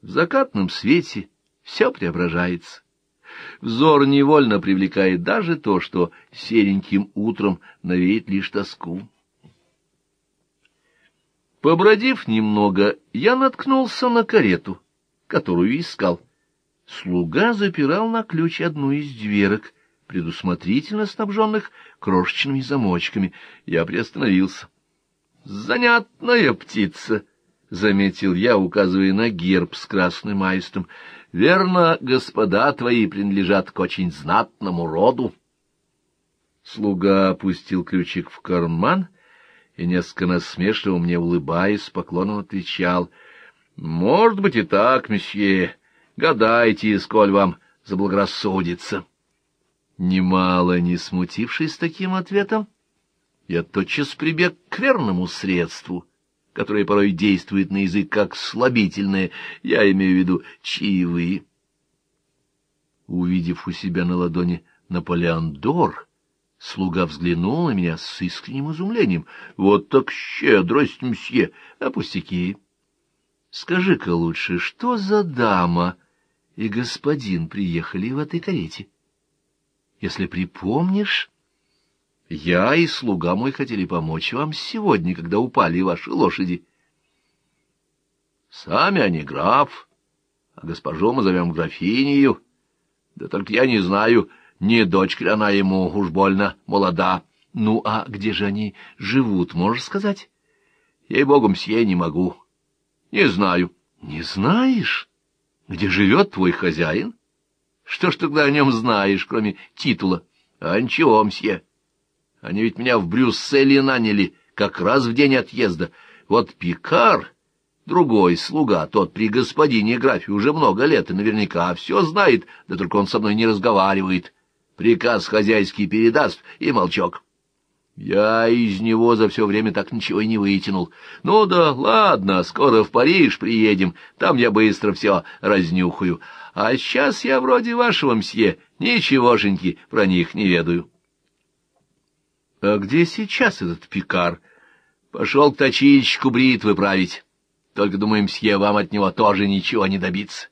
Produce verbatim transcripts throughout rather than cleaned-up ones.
В закатном свете все преображается. Взор невольно привлекает даже то, что сереньким утром навеет лишь тоску. Побродив немного, я наткнулся на карету, которую искал. Слуга запирал на ключ одну из дверок, предусмотрительно снабженных крошечными замочками. Я приостановился. «Занятная птица», — заметил я, указывая на герб с красным аистом. «Верно, господа твои принадлежат к очень знатному роду». Слуга опустил ключик в карман и, несколько насмешливо мне улыбаясь, с поклоном отвечал: «Может быть и так, месье. Гадайте, сколь вам заблагорассудится». Немало не смутившись таким ответом, я тотчас прибег к верному средству, которое порой действует на язык как слабительное, я имею в виду чаевые. Увидев у себя на ладони Наполеон д'Ор, слуга взглянул на меня с искренним изумлением. «Вот так щедрость, мсье, а пустяки. Скажи-ка лучше, что за дама и господин приехали в этой карете? Если припомнишь, я и слуга мой хотели помочь вам сегодня, когда упали ваши лошади». «Сами они граф, а госпожу мы зовем графинею. Да только я не знаю, не дочка ли она ему, уж больно молода». «Ну, а где же они живут, можешь сказать?» «Ей-богу, мсье, не могу. Не знаю». «Не знаешь? Где живет твой хозяин? Что ж тогда о нем знаешь, кроме титула?» «А ничего, мсье. Они ведь меня в Брюсселе наняли как раз в день отъезда. Вот Пикар, другой слуга, тот при господине графе уже много лет и наверняка все знает, да только он со мной не разговаривает. Приказ хозяйский передаст, и молчок. Я из него за все время так ничего и не вытянул. Ну да ладно, скоро в Париж приедем, там я быстро все разнюхаю. А сейчас я вроде вашего мсье, ничегошеньки про них не ведаю». «А где сейчас этот Пикар?» «Пошел к точильщику бритвы править. Только, думаю, мсье, вам от него тоже ничего не добиться».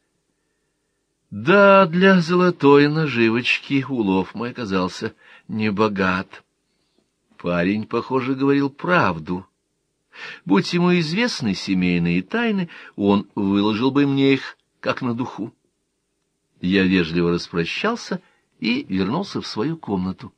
Да, для золотой наживочки улов мой оказался небогат. Парень, похоже, говорил правду. Будь ему известны семейные тайны, он выложил бы мне их, как на духу. Я вежливо распрощался и вернулся в свою комнату.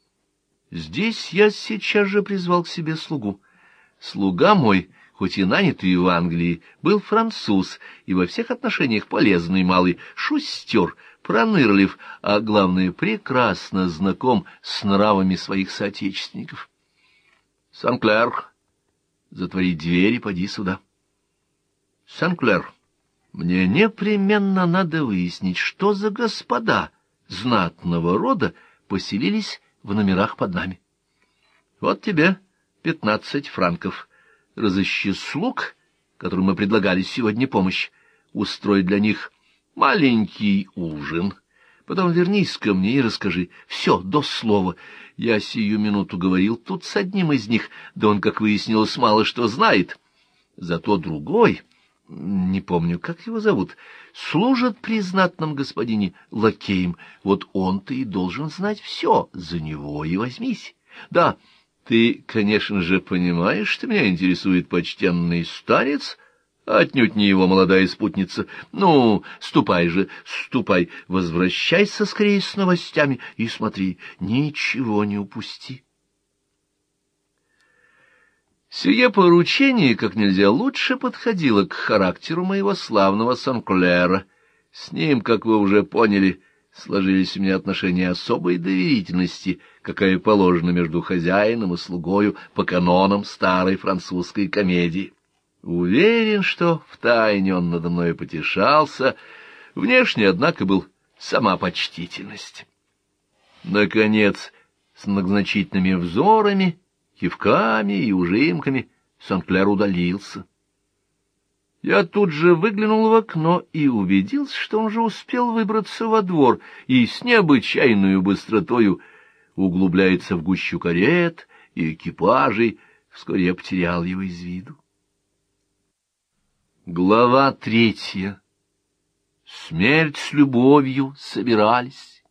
Здесь я сейчас же призвал к себе слугу. Слуга мой, хоть и нанятый в Англии, был француз и во всех отношениях полезный малый, шустер, пронырлив, а главное, прекрасно знаком с нравами своих соотечественников. «Сен-Клер, затвори дверь и поди сюда». «Сен-Клер, мне непременно надо выяснить, что за господа знатного рода поселились в номерах под нами. Вот тебе пятнадцать франков. Разыщи слуг, которым мы предлагали сегодня помощь, устрой для них маленький ужин. Потом вернись ко мне и расскажи все до слова. Я сию минуту говорил тут с одним из них, да он, как выяснилось, мало что знает. Зато другой, не помню, как его зовут, служит при знатном господине лакеем. Вот он-то и должен знать все, за него и возьмись. Да, ты, конечно же, понимаешь, что меня интересует почтенный старец, а отнюдь не его молодая спутница. Ну, ступай же, ступай, возвращайся скорее с новостями и смотри, ничего не упусти». Сие поручение как нельзя лучше подходило к характеру моего славного Сен-Клера. С ним, как вы уже поняли, сложились у меня отношения особой доверительности, какая положена между хозяином и слугою по канонам старой французской комедии. Уверен, что втайне он надо мной потешался, внешне, однако, был сама почтительность. Наконец, с многозначительными взорами, кивками и ужимками Сен-Клер удалился. Я тут же выглянул в окно и убедился, что он уже успел выбраться во двор и с необычайной быстротою углубляется в гущу карет и экипажей. Вскоре я потерял его из виду. Глава третья. смерть с любовью собирались.